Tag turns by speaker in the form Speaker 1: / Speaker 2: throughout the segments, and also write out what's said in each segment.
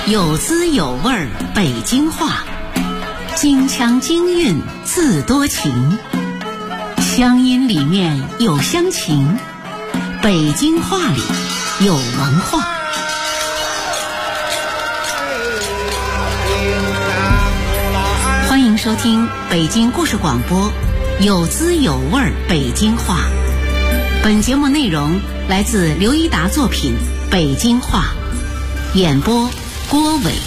Speaker 1: 有滋有味儿北京话，京腔京韵字多情，乡音里面有乡情，北京话里有文化。欢迎收听北京故事广播，有滋有味儿北京话。本节目内容来自刘一达作品《北京话》，演播郭伟。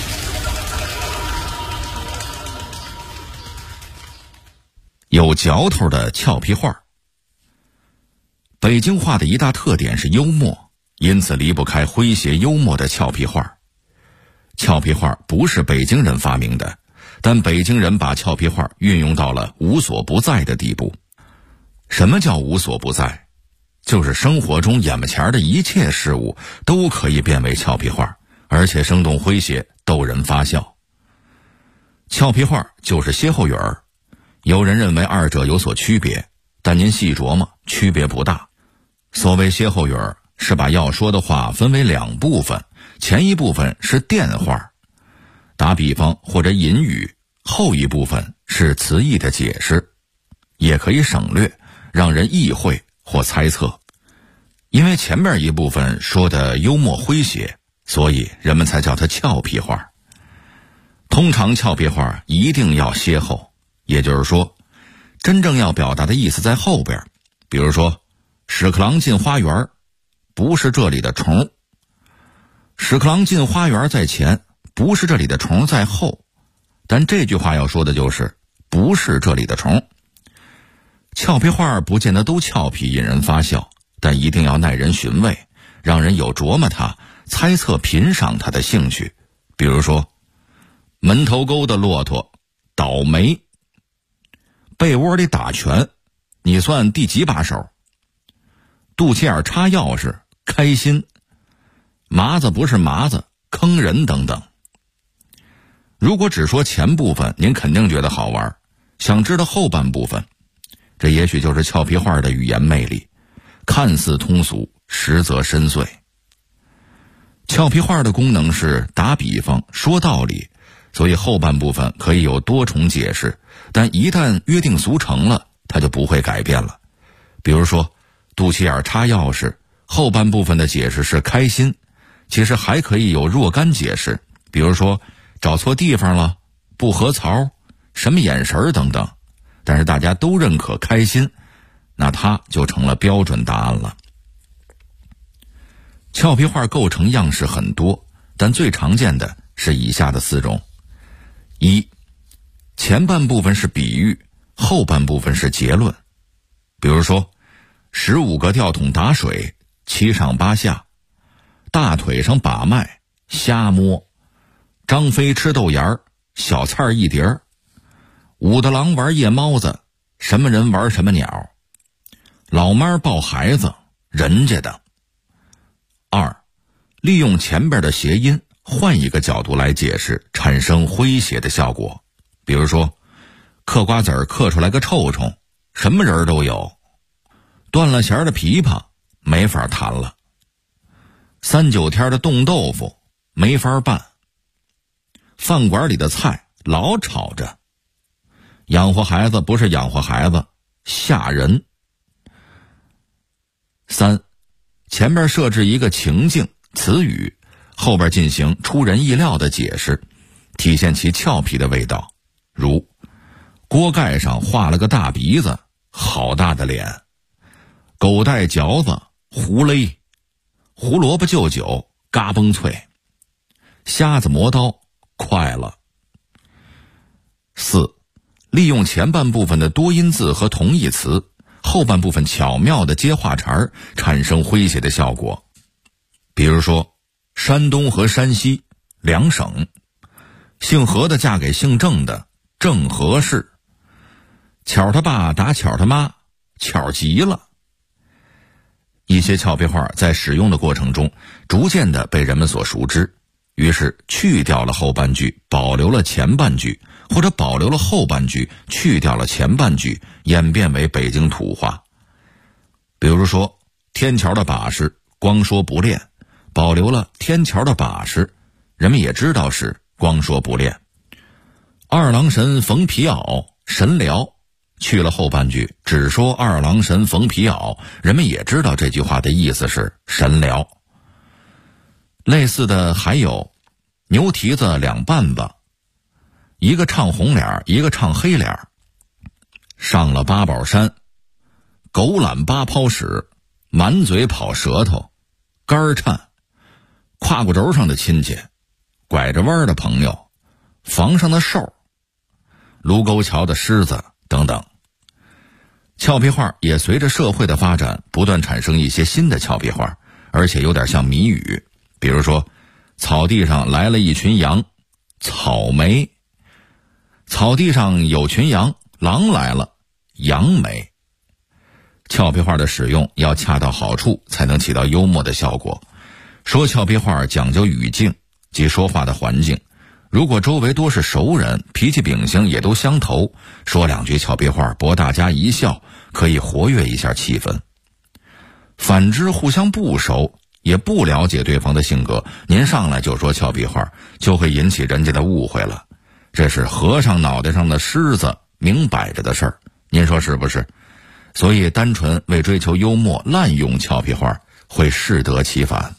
Speaker 2: 有嚼头的俏皮话。北京话的一大特点是幽默，因此离不开诙谐幽默的俏皮话。俏皮话不是北京人发明的，但北京人把俏皮话运用到了无所不在的地步。什么叫无所不在？就是生活中眼巴前的一切事物都可以变为俏皮话，而且生动诙谐，逗人发笑。俏皮话就是歇后语儿，有人认为二者有所区别，但您细琢磨，区别不大。所谓歇后语儿，是把要说的话分为两部分，前一部分是电话，打比方或者隐语，后一部分是词义的解释，也可以省略，让人意会或猜测。因为前面一部分说的幽默诙谐，所以人们才叫它俏皮话。通常俏皮话一定要歇后，也就是说真正要表达的意思在后边。比如说屎壳郎进花园，不是这里的虫；屎壳郎进花园在前，不是这里的虫在后。但这句话要说的就是不是这里的虫。俏皮话不见得都俏皮引人发笑，但一定要耐人寻味，让人有琢磨它、猜测品赏它的兴趣。比如说门头沟的骆驼倒霉，被窝里打拳，你算第几把手？肚脐眼插钥匙，开心，麻子不是麻子，坑人等等。如果只说前部分，您肯定觉得好玩，想知道后半部分，这也许就是俏皮话的语言魅力，看似通俗，实则深邃。俏皮话的功能是打比方、说道理，所以后半部分可以有多重解释，但一旦约定俗成了，它就不会改变了。比如说肚脐眼插钥匙，后半部分的解释是开心，其实还可以有若干解释，比如说找错地方了，不合槽，什么眼神等等。但是大家都认可开心，那它就成了标准答案了。俏皮话构成样式很多，但最常见的是以下的四种：一、前半部分是比喻，后半部分是结论。比如说15个吊桶打水，7上8下，大腿上把脉，瞎摸，张飞吃豆芽儿，小菜一碟儿，武大郎玩夜猫子，什么人玩什么鸟，老妈抱孩子，人家的。二、利用前边的谐音，换一个角度来解释，产生诙谐的效果。比如说嗑瓜子儿嗑出来个臭虫，什么人都有，断了弦的琵琶没法弹了，3、9天的冻豆腐没法办，饭馆里的菜老吵着，养活孩子不是养活孩子，吓人。三、前面设置一个情境词语，后边进行出人意料的解释，体现其俏皮的味道。如锅盖上画了个大鼻子，好大的脸，狗带嚼子，胡勒，胡萝卜就酒，嘎嘣脆，瞎子磨刀，快了。四、利用前半部分的多音字和同义词，后半部分巧妙的接话茬儿，产生诙谐的效果。比如说山东和山西两省，姓何的嫁给姓郑的，郑和氏，巧他爸打巧他妈，巧极了。一些俏皮话在使用的过程中逐渐的被人们所熟知，于是去掉了后半句，保留了前半句，或者保留了后半句，去掉了前半句，演变为北京土话。比如说天桥的把式，光说不练，保留了天桥的把式， 人们也知道是光说不练。二郎神缝皮袄，神疗，去了后半句，只说二郎神缝皮袄，人们也知道这句话的意思是神疗。类似的还有牛蹄子两绊子，一个唱红脸，一个唱黑脸。上了八宝山，狗懒八泡屎，满嘴跑舌头，肝颤，胯骨轴上的亲戚，拐着弯的朋友，房上的兽，卢沟桥的狮子等等。俏皮话也随着社会的发展不断产生一些新的俏皮话，而且有点像谜语。比如说，草地上来了一群羊，草莓；草地上有群羊，狼来了，杨梅。俏皮话的使用要恰到好处，才能起到幽默的效果。说俏皮话讲究语境及说话的环境，如果周围多是熟人，脾气秉性也都相投，说两句俏皮话博大家一笑，可以活跃一下气氛。反之，互相不熟也不了解对方的性格，您上来就说俏皮话，就会引起人家的误会了。这是和尚脑袋上的虱子，明摆着的事儿，您说是不是？所以单纯为追求幽默滥用俏皮话，会适得其反。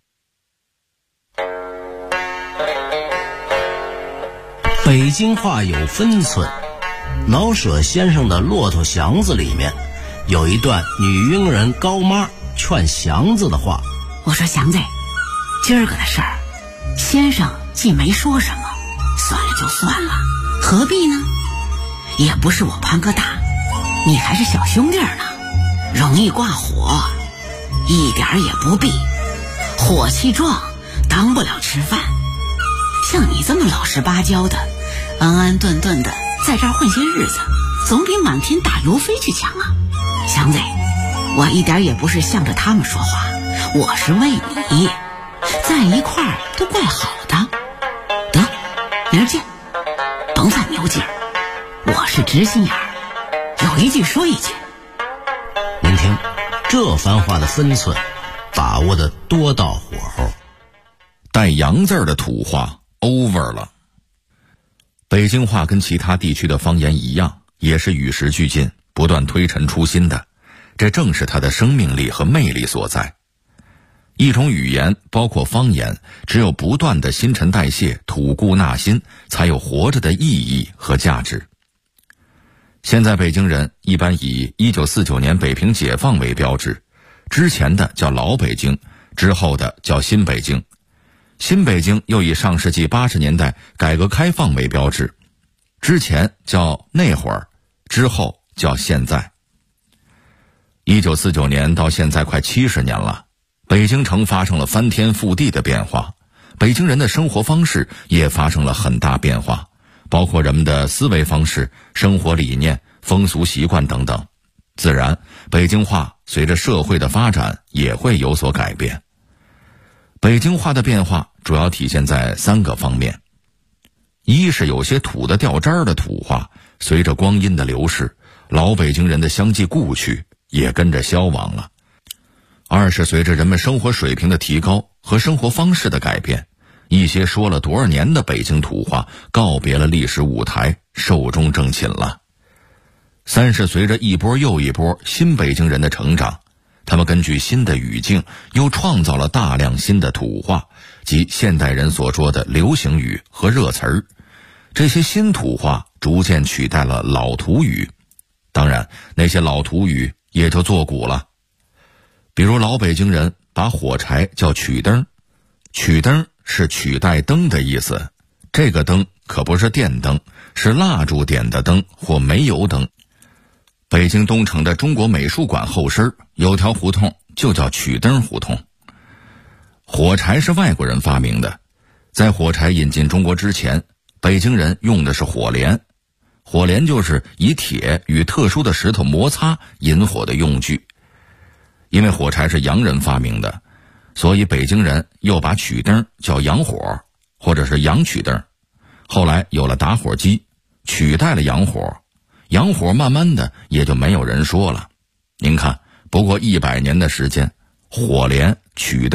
Speaker 3: 北京话有分寸，老舍先生的《骆驼祥子》里面有一段女佣人高妈劝祥子的话。
Speaker 1: 我说祥子，今儿个的事儿，先生既没说什么，算了就算了，何必呢？也不是我潘哥大，你还是小兄弟呢，容易挂火，一点也不必。火气壮，当不了吃饭。像你这么老实巴交的，安安顿顿的在这儿混些日子，总比满天打油飞去强啊！祥子，我一点也不是向着他们说话，我是为你，在一块儿都怪好的。得，明儿见，甭犯牛劲儿，我是直心眼儿，有一句说一句。
Speaker 3: 您听，这番话的分寸把握的多到火候。
Speaker 2: 带洋字的土话 over 了。北京话跟其他地区的方言一样，也是与时俱进，不断推陈出新的，这正是它的生命力和魅力所在。一种语言，包括方言，只有不断的新陈代谢、吐故纳新，才有活着的意义和价值。现在北京人一般以1949年北平解放为标志，之前的叫老北京，之后的叫新北京。新北京又以上世纪80年代改革开放为标志，之前叫那会儿，之后叫现在。1949年到现在快70年了，北京城发生了翻天覆地的变化，北京人的生活方式也发生了很大变化，包括人们的思维方式、生活理念、风俗习惯等等。自然，北京话随着社会的发展也会有所改变。北京话的变化主要体现在3个方面：一是有些土的掉渣的土话，随着光阴的流逝，老北京人的相继故去也跟着消亡了；二是随着人们生活水平的提高和生活方式的改变，一些说了多少年的北京土话告别了历史舞台，寿终正寝了；三是随着一波又一波新北京人的成长，他们根据新的语境又创造了大量新的土话，即现代人所说的流行语和热词儿。这些新土话逐渐取代了老土语，当然那些老土语也就作古了。比如老北京人把火柴叫曲灯，曲灯是取代灯的意思，这个灯可不是电灯，是蜡烛点的灯或煤油灯。北京东城的中国美术馆后身有条胡同就叫曲灯胡同。火柴是外国人发明的，在火柴引进中国之前，北京人用的是火镰。火镰就是以铁与特殊的石头摩擦引火的用具。因为火柴是洋人发明的，所以北京人又把曲灯叫洋火，或者是洋曲灯。后来有了打火机，取代了洋火，洋火慢慢的也就没有人说了。您看，不过100年的时间，火镰、曲灯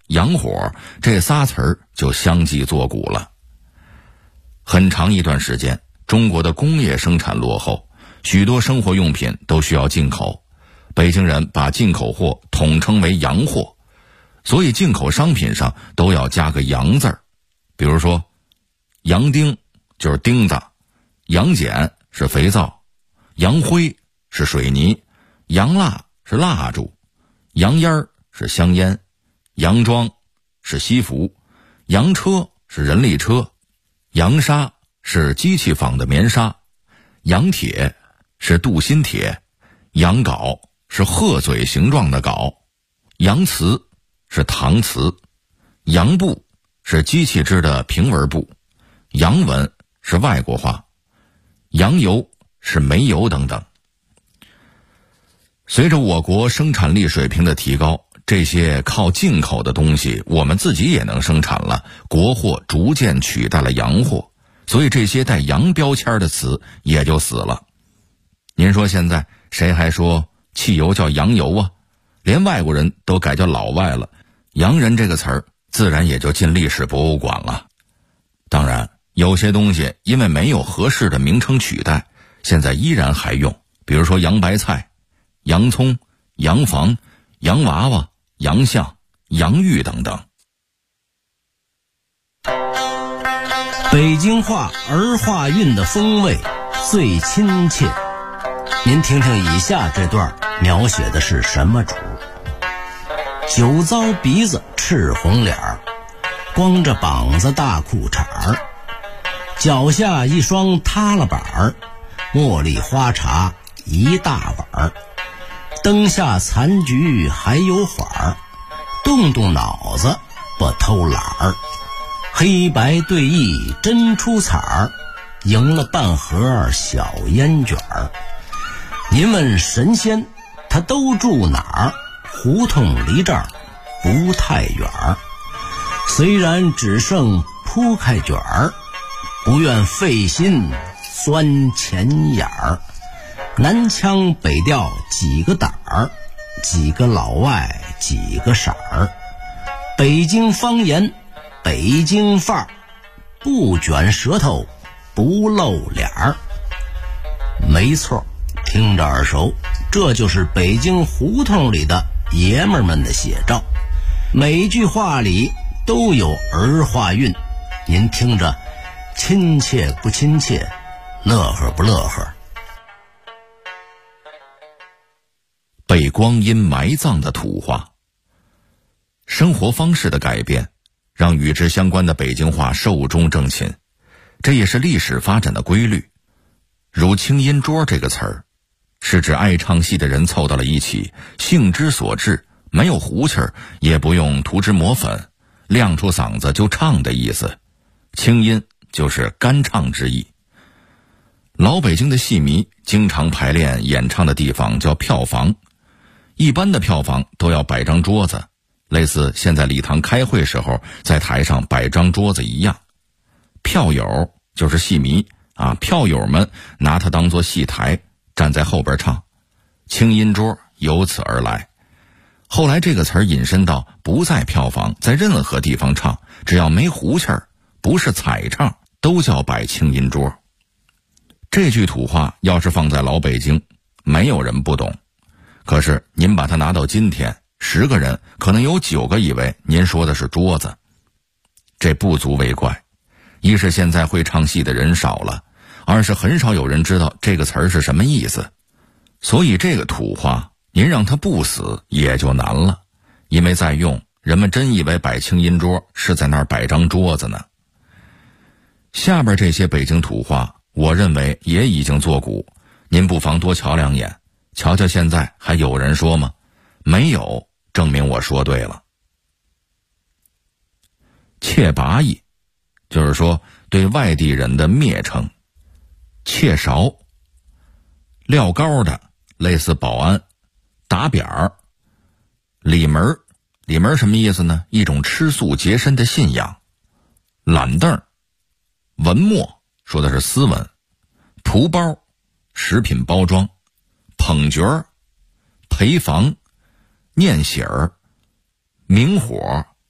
Speaker 2: 洋火这仨词儿就相继作古了。很长一段时间，中国的工业生产落后，许多生活用品都需要进口。北京人把进口货统称为洋货，所以进口商品上都要加个洋字儿。比如说，洋钉就是钉子，洋碱是肥皂，洋灰是水泥，洋蜡是蜡烛，洋烟儿是香烟，洋装是西服，洋车是人力车，洋纱是机器纺的棉纱，洋铁是镀锌铁，洋镐是鹤嘴形状的镐，洋瓷是搪瓷，洋布是机器织的平纹布，洋文是外国话，洋油是煤油等等。随着我国生产力水平的提高，这些靠进口的东西我们自己也能生产了，国货逐渐取代了洋货，所以这些带洋标签的词也就死了。您说现在谁还说汽油叫洋油啊？连外国人都改叫老外了，洋人这个词儿自然也就进历史博物馆了。当然，有些东西因为没有合适的名称取代，现在依然还用，比如说洋白菜、洋葱、洋房、洋娃娃、洋象、洋芋等等。
Speaker 3: 北京话儿化韵的风味最亲切。您听听以下这段描写的是什么主？酒糟鼻子赤红脸儿，光着膀子大裤衩儿，脚下一双塌了板儿，茉莉花茶一大碗儿，灯下残局还有缓儿，动动脑子不偷懒儿，黑白对弈真出彩儿，赢了半盒小烟卷儿。您问神仙他都住哪儿？胡同离这儿不太远儿，虽然只剩铺开卷儿，不愿费心钻钱眼儿。南腔北调几个胆儿，几个老外几个色儿，北京方言北京范儿，不卷舌头不露脸儿。没错，听着耳熟，这就是北京胡同里的爷们儿们的写照。每句话里都有儿化韵，您听着亲切不亲切，乐呵不乐呵？
Speaker 2: 被光阴埋葬的土话。生活方式的改变让与之相关的北京话寿终正寝，这也是历史发展的规律。如清音桌这个词儿，是指爱唱戏的人凑到了一起，兴之所至，没有胡气儿，也不用涂脂抹粉，亮出嗓子就唱的意思。清音就是干唱之意。老北京的戏迷经常排练演唱的地方叫票房，一般的票房都要摆张桌子，类似现在礼堂开会时候在台上摆张桌子一样。票友就是戏迷票友们拿它当作戏台，站在后边唱，清音桌由此而来。后来这个词儿引申到不在票房，在任何地方唱，只要没胡气儿，不是彩唱，都叫摆清音桌。这句土话要是放在老北京，没有人不懂。可是您把它拿到今天，10个人可能有9个以为您说的是桌子。这不足为怪，一是现在会唱戏的人少了，二是很少有人知道这个词儿是什么意思。所以这个土话您让它不死也就难了，因为在用，人们真以为摆清音桌是在那儿摆张桌子呢。下边这些北京土话我认为也已经作古，您不妨多瞧2眼，瞧瞧现在还有人说吗？没有，证明我说对了。切拔意就是说对外地人的蔑称。切勺，撂高的类似保安。打扁儿，里门，里门什么意思呢？一种吃素洁身的信仰。懒凳，文墨说的是斯文。蒲包，食品包装。捧角儿，陪房。念喜儿，明火，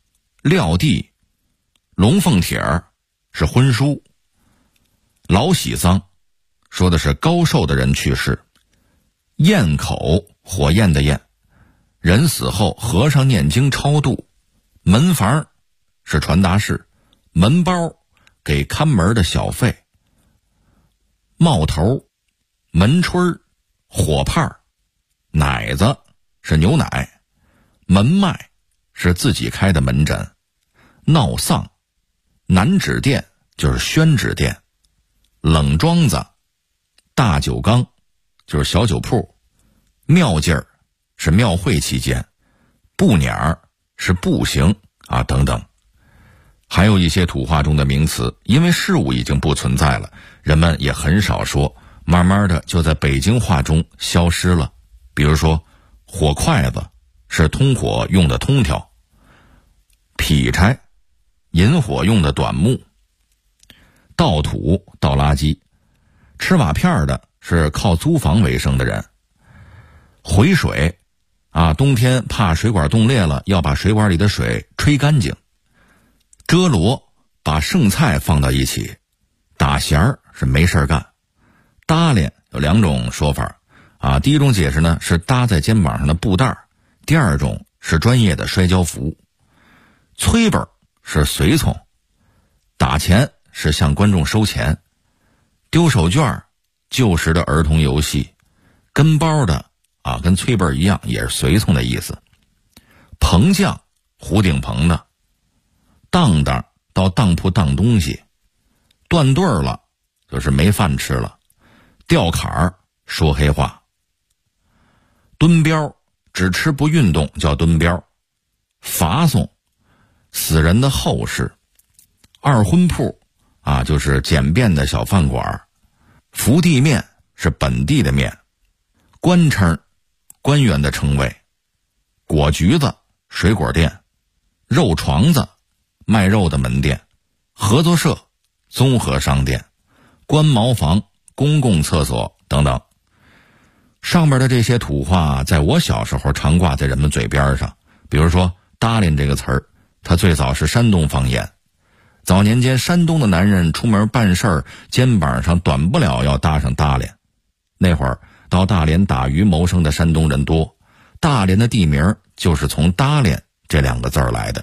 Speaker 2: 撂地、龙凤帖是婚书，老喜丧说的是高寿的人去世，焰口火焰的焰，人死后和尚念经超度，门房是传达室，门包给看门的小费，帽头、门春、火畔，奶子是牛奶，门脉是自己开的门诊，闹丧、南纸店就是宣纸店，冷庄子、大酒缸就是小酒铺，庙劲儿是庙会期间，步辇儿是步行等等。还有一些土话中的名词，因为事物已经不存在了，人们也很少说，慢慢的就在北京话中消失了。比如说火筷子是通火用的通条，劈柴引火用的短木，倒土倒垃圾，吃瓦片的是靠租房为生的人，回水冬天怕水管冻裂了，要把水管里的水吹干净。遮罗把剩菜放到一起，打弦儿是没事干。搭连有两种说法第一种解释呢是搭在肩膀上的布袋，第二种是专业的摔跤服。催本是随从，打钱是向观众收钱，丢手绢旧时的儿童游戏，跟包的跟催本一样，也是随从的意思。棚匠胡顶棚的，当当到当铺当东西，断对了就是没饭吃了，吊坎儿说黑话。蹲膘只吃不运动叫蹲膘，伐送死人的后事，二婚铺就是简便的小饭馆，福地面是本地的面，官称官员的称谓，果橘子水果店，肉床子卖肉的门店，合作社综合商店，官茅房公共厕所等等。上面的这些土话在我小时候常挂在人们嘴边上，比如说搭连这个词儿，它最早是山东方言。早年间山东的男人出门办事儿，肩膀上短不了要搭上搭连。那会儿到大连打鱼谋生的山东人多，大连的地名就是从搭连这两个字儿来的。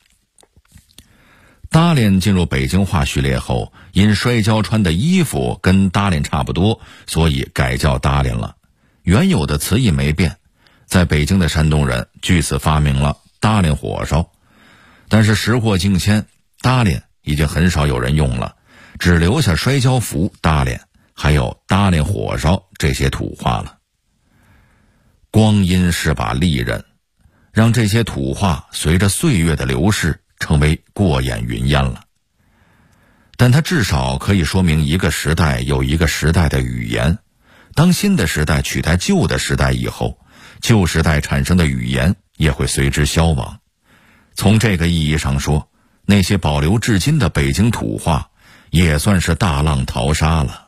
Speaker 2: 搭连进入北京话序列后，因摔跤穿的衣服跟搭连差不多，所以改叫搭连了。原有的词义没变，在北京的山东人据此发明了搭连火烧。但是时过境迁，搭连已经很少有人用了，只留下摔跤服搭连，还有搭连火烧这些土话了。光阴是把利刃，让这些土话随着岁月的流逝成为过眼云烟了。但它至少可以说明一个时代有一个时代的语言，当新的时代取代旧的时代以后，旧时代产生的语言也会随之消亡。从这个意义上说，那些保留至今的北京土话也算是大浪淘沙了。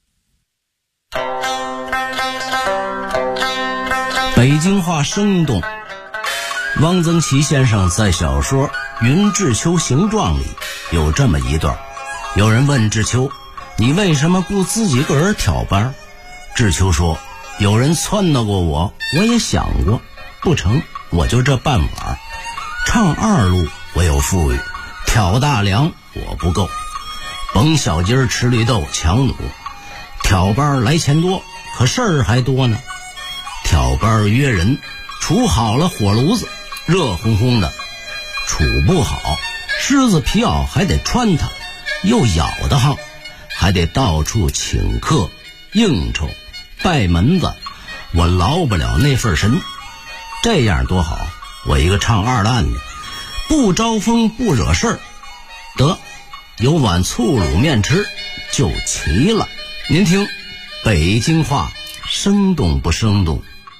Speaker 3: 北京话生动，汪曾祺先生在小说《云志秋行状》里有这么一段，有人问志秋，你为什么不自己个儿挑班？志秋说，有人撺掇过我，我也想过，不成，我就这半碗。唱二路我有富裕，挑大梁我不够，甭小鸡儿吃绿豆强弩，挑班来钱多，可事儿还多呢。挑班约人，处好了火炉子，热烘烘的；处不好，狮子皮袄还得穿它，又咬得慌，还得到处请客应酬拜门子，我劳不了那份神。这样多好，我一个唱二烂的，不招风不惹事儿，得有碗醋卤面吃就齐了。您听北京话生动不生动？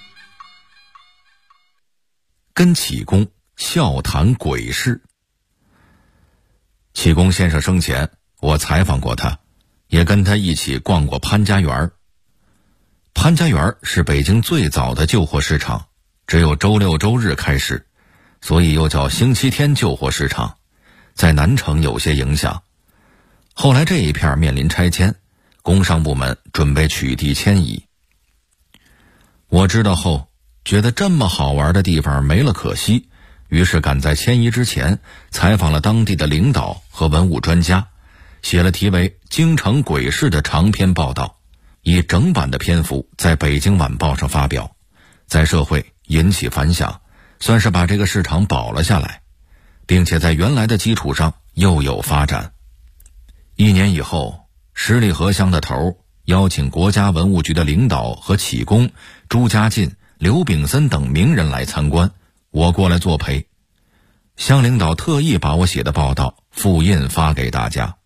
Speaker 2: 跟启功笑谈鬼事。启功先生生前，我采访过他，也跟他一起逛过潘家园。潘家园是北京最早的旧货市场，只有周六周日开市， 所以又叫星期天旧货市场，在南城有些影响。后来这一片面临拆迁，工商部门准备取缔迁移。我知道后，觉得这么好玩的地方没了可惜，于是赶在迁移之前采访了当地的领导和文物专家，写了题为《京城鬼市》的长篇报道，以整版的篇幅在北京晚报上发表，在社会引起反响，算是把这个市场保了下来，并且在原来的基础上又有发展。1年以后，十里河乡的头邀请国家文物局的领导和启功、朱家进、刘炳森等名人来参观，我过来作陪。乡领导特意把我写的报道复印发给大家。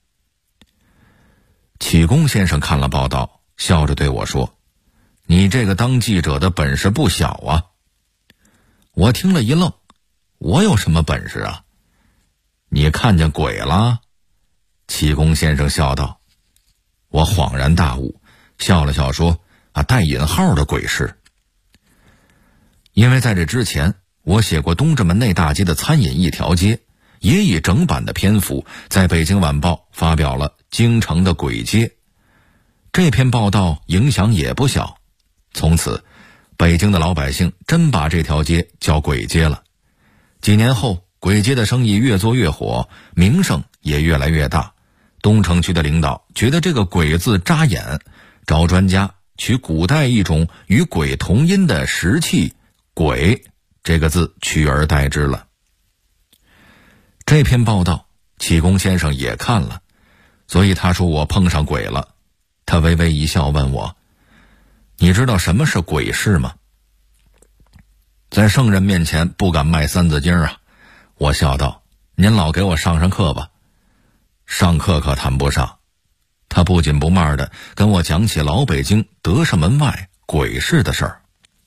Speaker 2: 启功先生看了报道，笑着对我说：“你这个当记者的本事不小啊。”我听了一愣，我有什么本事啊？你看见鬼了？启功先生笑道。我恍然大悟，笑了笑说：“带引号的鬼市。”因为在这之前，我写过东直门内大街的餐饮一条街，也以整版的篇幅在北京晚报发表了京城的鬼街。这篇报道影响也不小，从此北京的老百姓真把这条街叫鬼街了。几年后，鬼街的生意越做越火，名声也越来越大。东城区的领导觉得这个鬼字扎眼，找专家取古代一种与鬼同音的石器鬼这个字取而代之了。这篇报道启功先生也看了，所以他说我碰上鬼了。他微微一笑问我：“你知道什么是鬼市吗？”在圣人面前不敢卖三字经啊，我笑道：“您老给我上课吧。”上课可谈不上。他不紧不慢地跟我讲起老北京德胜门外鬼市的事儿。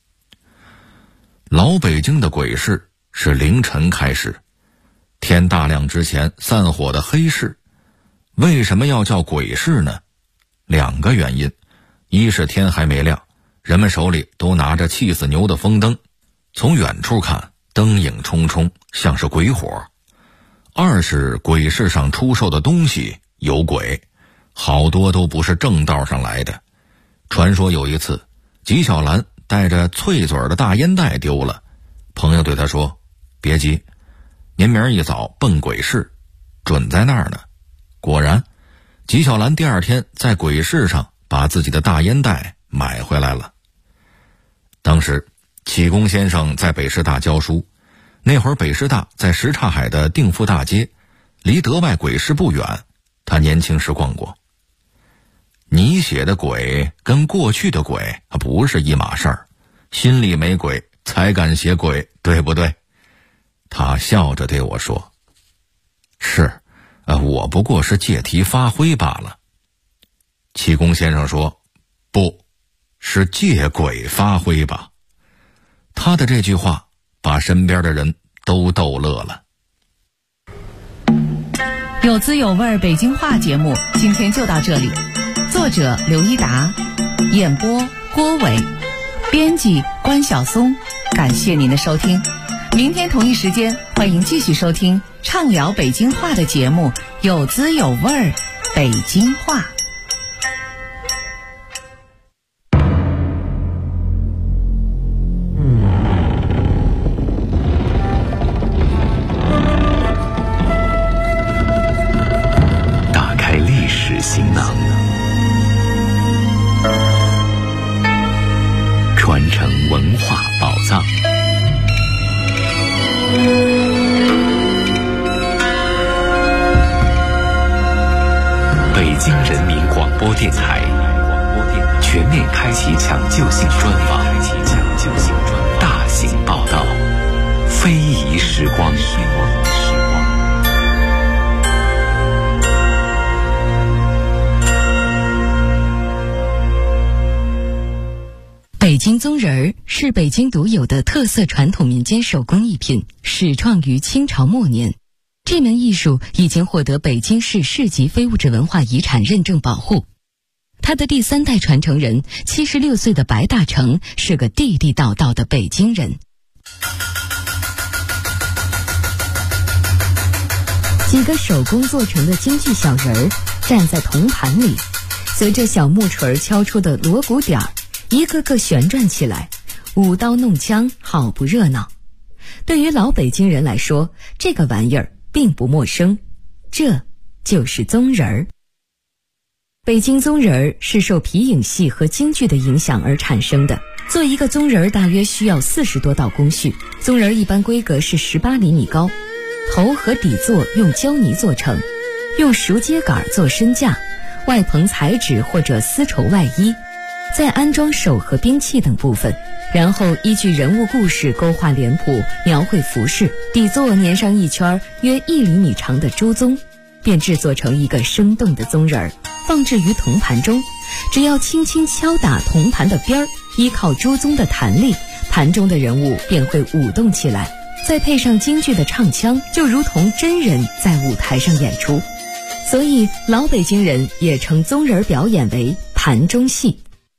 Speaker 2: 老北京的鬼市是凌晨开始，天大亮之前散伙的黑市。为什么要叫鬼市呢？2个原因。一是天还没亮，人们手里都拿着气死牛的风灯，从远处看灯影冲冲，像是鬼火。2是鬼市上出售的东西有鬼，好多都不是正道上来的。传说有一次，纪晓岚带着脆嘴的大烟袋丢了，朋友对他说：“别急，您明儿一早奔鬼市，准在那儿呢。”果然，纪晓岚第2天在鬼市上把自己的大烟袋买回来了。当时启功先生在北师大教书，那会儿北师大在什刹海的定富大街，离德外鬼市不远，他年轻时逛过。你写的鬼跟过去的鬼不是一码事儿，心里没鬼才敢写鬼，对不对？他笑着对我说：“是，我不过是借题发挥罢了。”启功先生说：“不，是借鬼发挥吧。”他的这句话把身边的人都逗乐了。
Speaker 1: 有滋有味北京话节目今天就到这里，作者刘一达，演播郭伟，编辑关晓松，感谢您的收听。明天同一时间，欢迎继续收听畅聊北京话的节目，有滋有味北京话。
Speaker 4: 行囊，传承文化宝藏。北京人民广播电台全面开启抢救性专访，大型报道，非遗时光。
Speaker 1: 北京宗人儿是北京独有的特色传统民间手工艺品，始创于清朝末年。这门艺术已经获得北京市市级非物质文化遗产认证保护。他的第3代传承人76岁的白大成是个地地道道的北京人。
Speaker 5: 几个手工做成的京剧小人儿站在铜盘里，随着小木锤敲出的锣鼓点儿，一个个旋转起来，舞刀弄枪，好不热闹。对于老北京人来说，这个玩意儿并不陌生，这就是宗人儿。北京宗人儿是受皮影戏和京剧的影响而产生的。做一个宗人儿大约需要40多道工序，宗人儿一般规格是18厘米高，头和底座用胶泥做成，用熟秸秆做身架，外棚彩纸或者丝绸外衣，再安装手和兵器等部分，然后依据人物故事勾画脸谱，描绘服饰，底座粘上一圈约1厘米长的朱宗，便制作成一个生动的宗人儿，放置于铜盘中。只要轻轻敲打铜盘的边儿，依靠朱宗的弹力，盘中的人物便会舞动起来，再配上京剧的唱腔，就如同真人在舞台上演出。所以老北京人也称宗人表演为盘中戏。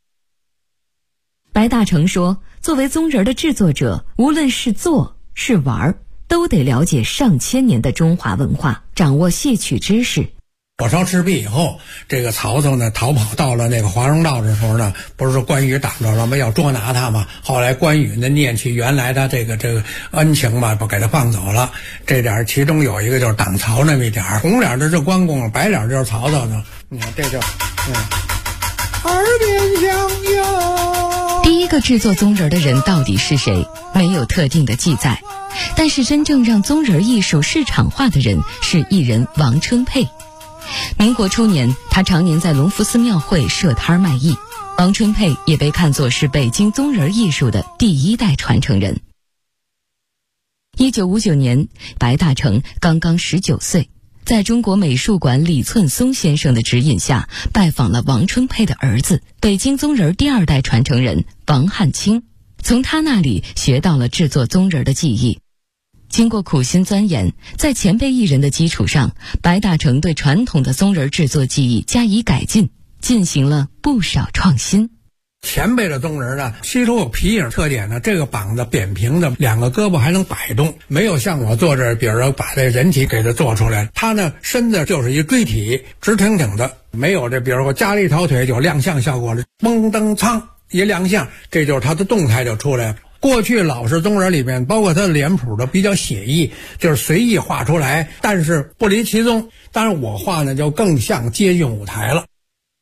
Speaker 5: 白大成说，作为宗人的制作者，无论是做是玩，都得了解上千年的中华文化，掌握戏曲知识。
Speaker 6: 火烧赤壁以后，这个曹操呢逃跑到了那个华容道的时候呢，不是说关羽挡着了吗？要捉拿他嘛。后来关羽呢念起原来的这个恩情嘛，不给他放走了。这点其中有一个就是挡曹那么一点，红脸的是关公，白脸就是曹操呢。你看这就耳边相拥。
Speaker 5: 第一个制作宗人的人到底是谁，没有特定的记载，但是真正让宗人艺术市场化的人是艺人王春佩。民国初年，他常年在隆福寺庙会设摊卖艺。王春佩也被看作是北京宗人艺术的第1代传承人。1959年，白大成刚刚19岁，在中国美术馆李寸松先生的指引下，拜访了王春佩的儿子，北京宗人第2代传承人王汉卿，从他那里学到了制作宗人的技艺。经过苦心钻研，在前辈艺人的基础上，白大成对传统的宗人制作技艺加以改进，进行了不少创新。
Speaker 6: 前辈的宗人呢，西头有皮影特点呢，这个膀子扁平的，2个胳膊还能摆动，没有像我做这，比如说把这人体给它做出来，他呢身子就是一锥体，直挺挺的，没有这比如说加了一条腿有亮相效果了，嘣噔噌一亮相，这就是他的动态就出来了。过去老式宗人里面，包括他的脸谱都比较写意，就是随意画出来，但是不离其宗。当然我画呢就更像接近舞台了。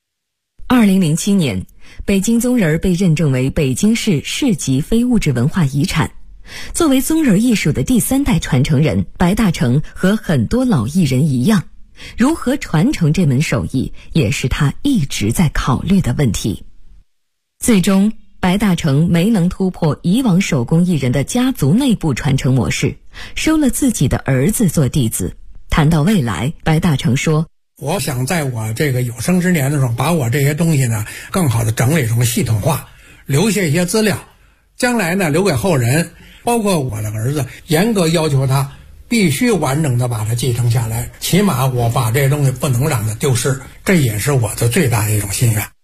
Speaker 5: 2007年，北京宗人被认证为北京市市级非物质文化遗产。作为宗人艺术的第3代传承人，白大成和很多老艺人一样，如何传承这门手艺，也是他一直在考虑的问题。最终白大成没能突破以往手工艺人的家族内部传承模式，收了自己的儿子做弟子。谈到未来，白大成说，
Speaker 6: 我想在我这个有生之年的时候，把我这些东西呢更好的整理成系统化，留下一些资料，将来呢留给后人，包括我的儿子，严格要求他必须完整的把它继承下来，起码我把这些东西不能让它丢失，这也是我的最大的一种心愿。